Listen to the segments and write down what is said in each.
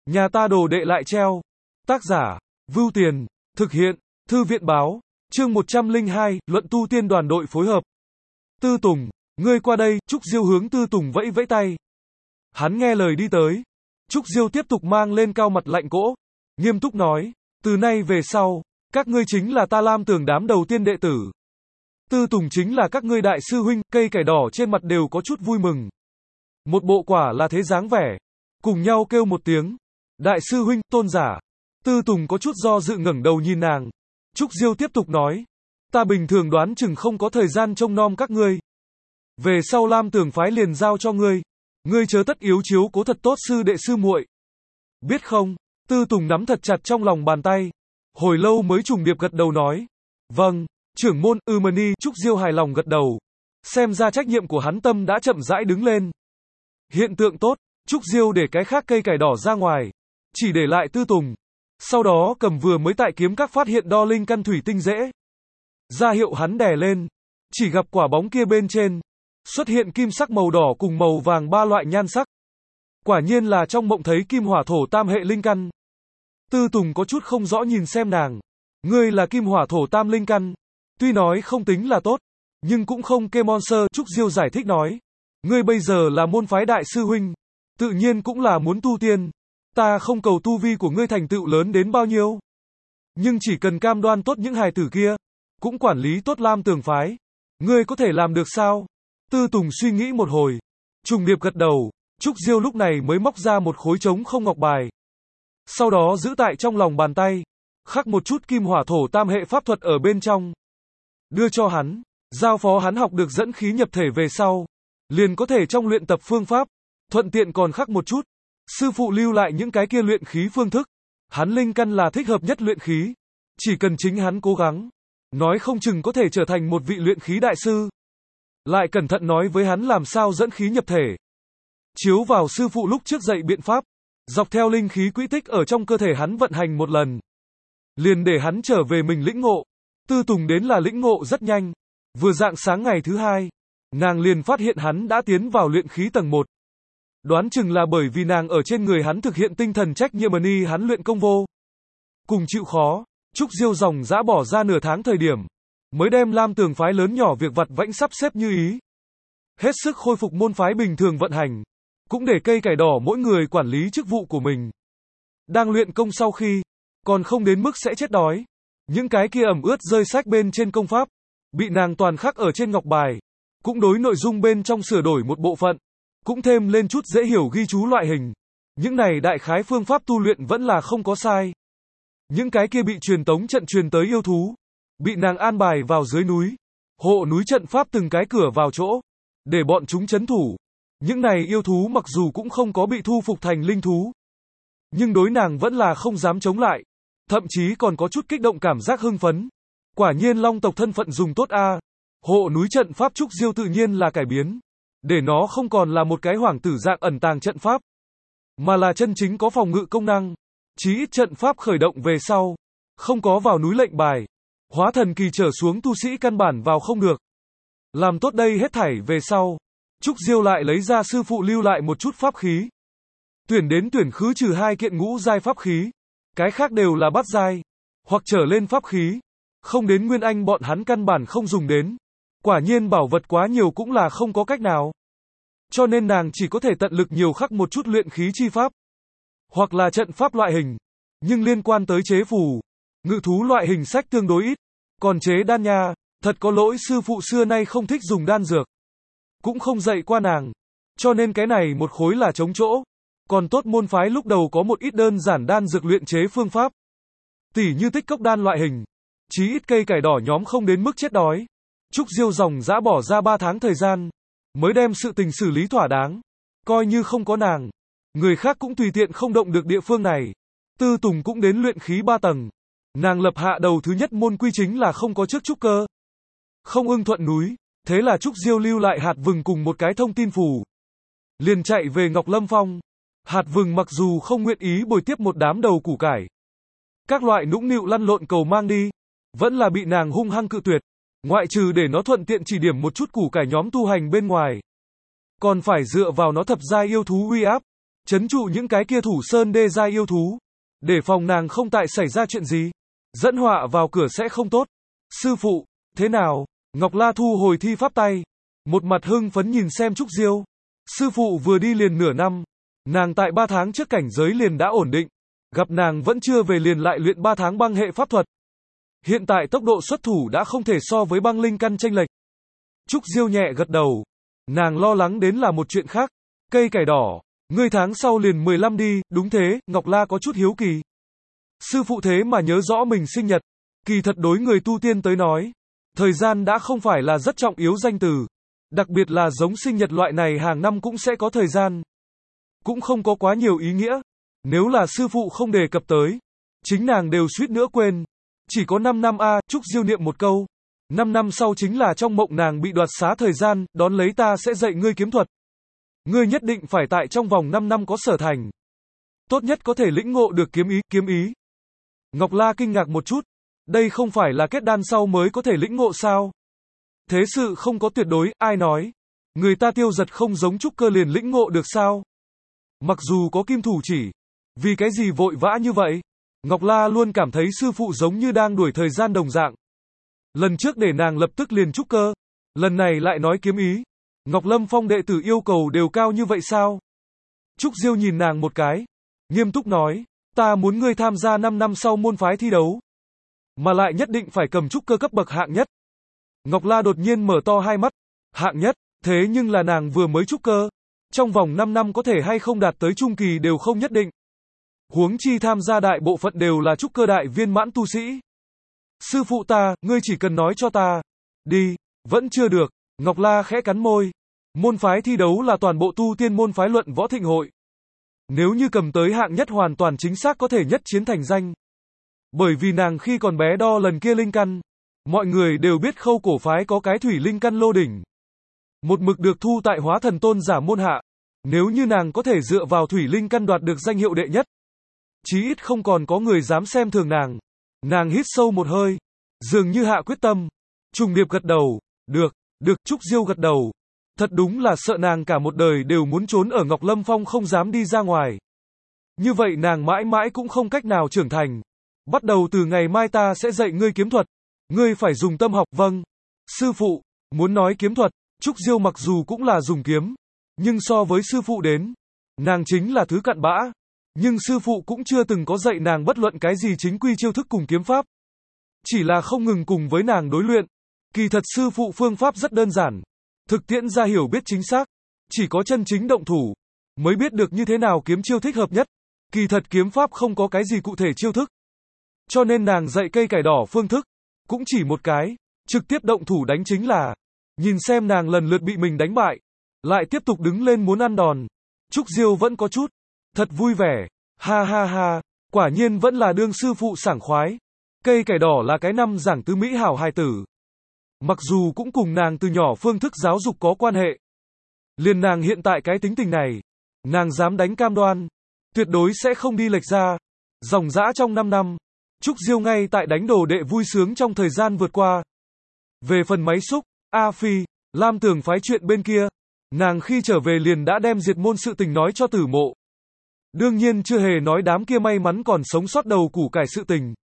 Nhà ta đồ đệ lại treo. Tác giả, Vưu Tiền, thực hiện, Thư viện báo, chương 102, luận tu tiên đoàn đội phối hợp. Tư Tùng, ngươi qua đây, Trúc Diêu hướng Tư Tùng vẫy vẫy tay. Hắn nghe lời đi tới. Trúc Diêu tiếp tục mang lên cao mặt lạnh cỗ, nghiêm túc nói, từ nay về sau, các ngươi chính là ta Lam Tường đám đầu tiên đệ tử. Tư Tùng chính là các ngươi đại sư huynh, cây cải đỏ trên mặt đều có chút vui mừng. Một bộ quả là thế dáng vẻ, cùng nhau kêu một tiếng, đại sư huynh, tôn giả. Tư Tùng có chút do dự ngẩng đầu nhìn nàng. Trúc Diêu tiếp tục nói, ta bình thường đoán chừng không có thời gian trông nom các ngươi. Về sau Lam Tường phái liền giao cho ngươi. Ngươi chớ tất yếu chiếu cố thật tốt sư đệ sư muội. Biết không? Tư Tùng nắm thật chặt trong lòng bàn tay. Hồi lâu mới trùng điệp gật đầu nói. Vâng, trưởng môn, Mani. Trúc Diêu hài lòng gật đầu. Xem ra trách nhiệm của hắn tâm đã chậm rãi đứng lên. Hiện tượng tốt, Trúc Diêu để cái khác cây cải đỏ ra ngoài. Chỉ để lại Tư Tùng. Sau đó cầm vừa mới tại kiếm các phát hiện đo linh căn thủy tinh dễ. Ra hiệu hắn đè lên. Chỉ gặp quả bóng kia bên trên xuất hiện kim sắc màu đỏ cùng màu vàng ba loại nhan sắc. Quả nhiên là trong mộng thấy kim hỏa thổ tam hệ linh căn. Tư Tùng có chút không rõ nhìn xem nàng. Ngươi là kim hỏa thổ tam linh căn. Tuy nói không tính là tốt, nhưng cũng không kê monster. Trúc Diêu giải thích nói. Ngươi bây giờ là môn phái đại sư huynh. Tự nhiên cũng là muốn tu tiên. Ta không cầu tu vi của ngươi thành tựu lớn đến bao nhiêu. Nhưng chỉ cần cam đoan tốt những hài tử kia. Cũng quản lý tốt Lam Tường phái. Ngươi có thể làm được sao? Tư Tùng suy nghĩ một hồi. Trùng điệp gật đầu. Trúc Diêu lúc này mới móc ra một khối trống không ngọc bài. Sau đó giữ tại trong lòng bàn tay. Khắc một chút kim hỏa thổ tam hệ pháp thuật ở bên trong. Đưa cho hắn. Giao phó hắn học được dẫn khí nhập thể về sau. Liền có thể trong luyện tập phương pháp. Thuận tiện còn khắc một chút. Sư phụ lưu lại những cái kia luyện khí phương thức. Hắn linh căn là thích hợp nhất luyện khí. Chỉ cần chính hắn cố gắng. Nói không chừng có thể trở thành một vị luyện khí đại sư. Lại cẩn thận nói với hắn làm sao dẫn khí nhập thể. Chiếu vào sư phụ lúc trước dạy biện pháp. Dọc theo linh khí quỹ tích ở trong cơ thể hắn vận hành một lần. Liền để hắn trở về mình lĩnh ngộ. Tư Tùng đến là lĩnh ngộ rất nhanh. Vừa rạng sáng ngày thứ hai. Nàng liền phát hiện hắn đã tiến vào luyện khí tầng 1. Đoán chừng là bởi vì nàng ở trên người hắn thực hiện tinh thần trách nhiệm ni hắn luyện công vô cùng chịu khó. Trúc Diêu dòng dã bỏ ra nửa tháng thời điểm. Mới đem Lam Tường phái lớn nhỏ việc vặt vãnh sắp xếp như ý. Hết sức khôi phục môn phái bình thường vận hành. Cũng để cây cải đỏ mỗi người quản lý chức vụ của mình. Đang luyện công sau khi. Còn không đến mức sẽ chết đói. Những cái kia ẩm ướt rơi sách bên trên công pháp. Bị nàng toàn khắc ở trên ngọc bài. Cũng đối nội dung bên trong sửa đổi một bộ phận. Cũng thêm lên chút dễ hiểu ghi chú loại hình. Những này đại khái phương pháp tu luyện vẫn là không có sai. Những cái kia bị truyền tống trận truyền tới yêu thú. Bị nàng an bài vào dưới núi. Hộ núi trận pháp từng cái cửa vào chỗ. Để bọn chúng trấn thủ. Những này yêu thú mặc dù cũng không có bị thu phục thành linh thú. Nhưng đối nàng vẫn là không dám chống lại. Thậm chí còn có chút kích động cảm giác hưng phấn. Quả nhiên long tộc thân phận dùng tốt a. Hộ núi trận pháp Trúc Diêu tự nhiên là cải biến. Để nó không còn là một cái hoàng tử dạng ẩn tàng trận pháp. Mà là chân chính có phòng ngự công năng. Chí ít trận pháp khởi động về sau. Không có vào núi lệnh bài. Hóa thần kỳ trở xuống tu sĩ căn bản vào không được. Làm tốt đây hết thảy về sau. Trúc Diêu lại lấy ra sư phụ lưu lại một chút pháp khí. Tuyển đến tuyển khứ trừ 2 kiện ngũ giai pháp khí. Cái khác đều là bát giai. Hoặc trở lên pháp khí. Không đến nguyên anh bọn hắn căn bản không dùng đến. Quả nhiên bảo vật quá nhiều cũng là không có cách nào. Cho nên nàng chỉ có thể tận lực nhiều khắc một chút luyện khí chi pháp. Hoặc là trận pháp loại hình. Nhưng liên quan tới chế phù. Ngự thú loại hình sách tương đối ít. Còn chế đan nha, thật có lỗi sư phụ xưa nay không thích dùng đan dược. Cũng không dạy qua nàng. Cho nên cái này một khối là trống chỗ. Còn tốt môn phái lúc đầu có một ít đơn giản đan dược luyện chế phương pháp. Tỉ như tích cốc đan loại hình. Chí ít cây cải đỏ nhóm không đến mức chết đói. Trúc Diêu dòng dã bỏ ra 3 tháng thời gian. Mới đem sự tình xử lý thỏa đáng. Coi như không có nàng. Người khác cũng tùy tiện không động được địa phương này. Tư Tùng cũng đến luyện khí 3 tầng. Nàng lập hạ đầu thứ nhất môn quy chính là không có trước trúc cơ. Không ưng thuận núi. Thế là Trúc Diêu lưu lại hạt vừng cùng một cái thông tin phù. Liền chạy về Ngọc Lâm Phong. Hạt vừng mặc dù không nguyện ý bồi tiếp một đám đầu củ cải. Các loại nũng nịu lăn lộn cầu mang đi. Vẫn là bị nàng hung hăng cự tuyệt. Ngoại trừ để nó thuận tiện chỉ điểm một chút củ cải nhóm tu hành bên ngoài. Còn phải dựa vào nó thập giai yêu thú uy áp. trấn trụ những cái kia thủ sơn đê giai yêu thú, để phòng nàng không tại xảy ra chuyện gì, dẫn họa vào cửa sẽ không tốt. Sư phụ, thế nào? Ngọc La thu hồi thi pháp tay, một mặt hưng phấn nhìn xem Trúc Diêu. Sư phụ vừa đi liền nửa năm, nàng tại 3 tháng trước cảnh giới liền đã ổn định, gặp nàng vẫn chưa về liền lại luyện 3 tháng băng hệ pháp thuật. Hiện tại tốc độ xuất thủ đã không thể so với băng linh căn chênh lệch. Trúc Diêu nhẹ gật đầu, nàng lo lắng đến là một chuyện khác. Cây cải đỏ, ngươi tháng sau liền 15 đi, đúng thế, Ngọc La có chút hiếu kỳ. Sư phụ thế mà nhớ rõ mình sinh nhật, kỳ thật đối người tu tiên tới nói, thời gian đã không phải là rất trọng yếu danh từ, đặc biệt là giống sinh nhật loại này hàng năm cũng sẽ có thời gian, cũng không có quá nhiều ý nghĩa. Nếu là sư phụ không đề cập tới, chính nàng đều suýt nữa quên. Chỉ có 5 năm a, Trúc Diêu niệm một câu. 5 năm sau chính là trong mộng nàng bị đoạt xá thời gian, đón lấy ta sẽ dạy ngươi kiếm thuật. Ngươi nhất định phải tại trong vòng 5 năm có sở thành. Tốt nhất có thể lĩnh ngộ được kiếm ý. Ngọc La kinh ngạc một chút, đây không phải là kết đan sau mới có thể lĩnh ngộ sao? Thế sự không có tuyệt đối, ai nói? Người ta Tiêu Giật không giống trúc cơ liền lĩnh ngộ được sao? Mặc dù có kim thủ chỉ, vì cái gì vội vã như vậy? Ngọc La luôn cảm thấy sư phụ giống như đang đuổi thời gian đồng dạng. Lần trước để nàng lập tức liền trúc cơ, lần này lại nói kiếm ý. Ngọc Lâm Phong đệ tử yêu cầu đều cao như vậy sao? Trúc Diêu nhìn nàng một cái, nghiêm túc nói, ta muốn ngươi tham gia 5 năm sau môn phái thi đấu, mà lại nhất định phải cầm trúc cơ cấp bậc hạng nhất. Ngọc La đột nhiên mở to hai mắt, hạng nhất, thế nhưng là nàng vừa mới trúc cơ, trong vòng 5 năm có thể hay không đạt tới trung kỳ đều không nhất định. Huống chi tham gia đại bộ phận đều là trúc cơ đại viên mãn tu sĩ. Sư phụ ta, ngươi chỉ cần nói cho ta. Đi, vẫn chưa được. Ngọc La khẽ cắn môi. Môn phái thi đấu là toàn bộ tu tiên môn phái luận võ thịnh hội. Nếu như cầm tới hạng nhất hoàn toàn chính xác có thể nhất chiến thành danh. Bởi vì nàng khi còn bé đo lần kia linh căn, mọi người đều biết Khâu cổ phái có cái thủy linh căn lô đỉnh. Một mực được thu tại Hóa Thần Tôn giả môn hạ. Nếu như nàng có thể dựa vào thủy linh căn đoạt được danh hiệu đệ nhất, chí ít không còn có người dám xem thường nàng. Nàng hít sâu một hơi, dường như hạ quyết tâm. Trùng Điệp gật đầu, được, Trúc Diêu gật đầu. Thật đúng là sợ nàng cả một đời đều muốn trốn ở Ngọc Lâm Phong không dám đi ra ngoài. Như vậy nàng mãi mãi cũng không cách nào trưởng thành. Bắt đầu từ ngày mai ta sẽ dạy ngươi kiếm thuật. Ngươi phải dùng tâm học, vâng. Sư phụ, muốn nói kiếm thuật, Trúc Diêu mặc dù cũng là dùng kiếm, nhưng so với sư phụ đến, nàng chính là thứ cặn bã. Nhưng sư phụ cũng chưa từng có dạy nàng bất luận cái gì chính quy chiêu thức cùng kiếm pháp. Chỉ là không ngừng cùng với nàng đối luyện. Kỳ thật sư phụ phương pháp rất đơn giản. Thực tiễn ra hiểu biết chính xác. Chỉ có chân chính động thủ, mới biết được như thế nào kiếm chiêu thích hợp nhất. Kỳ thật kiếm pháp không có cái gì cụ thể chiêu thức. Cho nên nàng dạy cây cải đỏ phương thức, cũng chỉ một cái, trực tiếp động thủ đánh chính là. Nhìn xem nàng lần lượt bị mình đánh bại, lại tiếp tục đứng lên muốn ăn đòn. Trúc Diêu vẫn có chút thật vui vẻ, ha ha ha, quả nhiên vẫn là đương sư phụ sảng khoái. Cây cải đỏ là cái năm giảng tứ mỹ hảo hài tử. Mặc dù cũng cùng nàng từ nhỏ phương thức giáo dục có quan hệ. Liền nàng hiện tại cái tính tình này, nàng dám đánh cam đoan, tuyệt đối sẽ không đi lệch ra. Dòng dã trong 5 năm, Trúc Diêu ngay tại đánh đồ đệ vui sướng trong thời gian vượt qua. Về phần máy xúc, A Phi, Lam Tường phái chuyện bên kia, nàng khi trở về liền đã đem diệt môn sự tình nói cho Tử Mộ. Đương nhiên chưa hề nói đám kia may mắn còn sống sót đầu củ cải sự tình.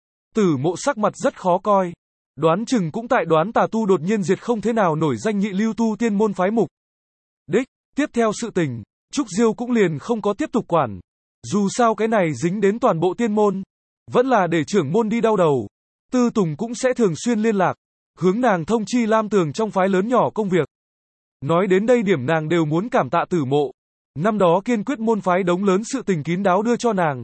Tử Mộ sắc mặt rất khó coi. Đoán chừng cũng tại đoán tà tu đột nhiên diệt không thế nào nổi danh nhị lưu tu tiên môn phái mục đích. Tiếp theo sự tình, Trúc Diêu cũng liền không có tiếp tục quản. Dù sao cái này dính đến toàn bộ tiên môn, vẫn là để trưởng môn đi đau đầu. Tư Tùng cũng sẽ thường xuyên liên lạc, hướng nàng thông chi Lam Tường trong phái lớn nhỏ công việc. Nói đến đây điểm nàng đều muốn cảm tạ Tử Mộ. Năm đó kiên quyết môn phái đống lớn sự tình kín đáo đưa cho nàng.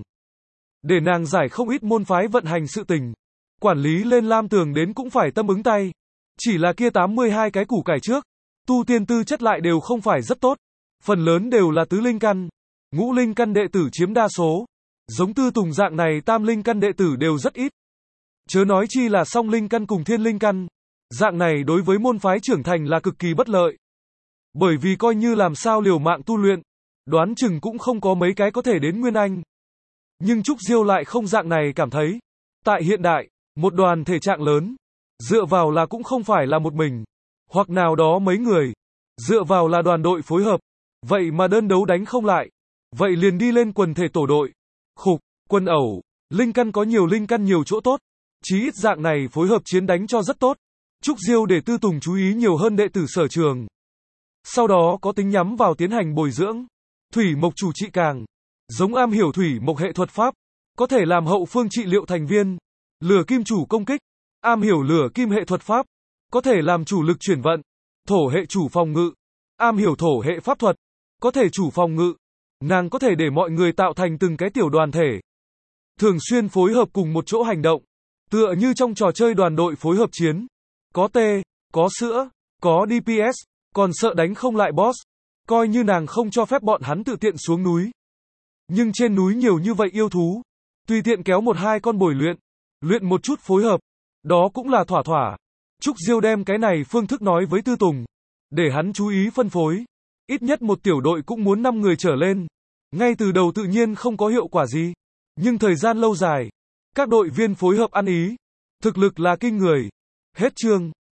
Để nàng giải không ít môn phái vận hành sự tình. Quản lý lên Lam Tường đến cũng phải tâm ứng tay. Chỉ là kia 82 cái củ cải trước, tu tiên tư chất lại đều không phải rất tốt. Phần lớn đều là tứ linh căn, ngũ linh căn đệ tử chiếm đa số. Giống Tư Tùng dạng này tam linh căn đệ tử đều rất ít. Chớ nói chi là song linh căn cùng thiên linh căn. Dạng này đối với môn phái trưởng thành là cực kỳ bất lợi. Bởi vì coi như làm sao liều mạng tu luyện, đoán chừng cũng không có mấy cái có thể đến Nguyên Anh. Nhưng Trúc Diêu lại không dạng này cảm thấy. Tại hiện đại, một đoàn thể trạng lớn, dựa vào là cũng không phải là một mình, hoặc nào đó mấy người, dựa vào là đoàn đội phối hợp, vậy mà đơn đấu đánh không lại. Vậy liền đi lên quần thể tổ đội. Khục, quân ẩu. Linh căn có nhiều linh căn nhiều chỗ tốt. Chí ít dạng này phối hợp chiến đánh cho rất tốt. Trúc Diêu để Tư Tùng chú ý nhiều hơn đệ tử sở trường. Sau đó có tính nhắm vào tiến hành bồi dưỡng. Thủy mộc chủ trị càng. Giống am hiểu thủy mộc hệ thuật pháp. Có thể làm hậu phương trị liệu thành viên. Lửa kim chủ công kích. Am hiểu lửa kim hệ thuật pháp. Có thể làm chủ lực chuyển vận. Thổ hệ chủ phòng ngự. Am hiểu thổ hệ pháp thuật. Có thể chủ phòng ngự. Nàng có thể để mọi người tạo thành từng cái tiểu đoàn thể. Thường xuyên phối hợp cùng một chỗ hành động. Tựa như trong trò chơi đoàn đội phối hợp chiến. Có tê, có sữa, có DPS, còn sợ đánh không lại boss. Coi như nàng không cho phép bọn hắn tự tiện xuống núi. Nhưng trên núi nhiều như vậy yêu thú. Tùy tiện kéo một hai con bồi luyện. Luyện một chút phối hợp. Đó cũng là thỏa thỏa. Trúc Diêu đem cái này phương thức nói với Tư Tùng. Để hắn chú ý phân phối. Ít nhất một tiểu đội cũng muốn 5 người trở lên. Ngay từ đầu tự nhiên không có hiệu quả gì. Nhưng thời gian lâu dài. Các đội viên phối hợp ăn ý. Thực lực là kinh người. Hết chương.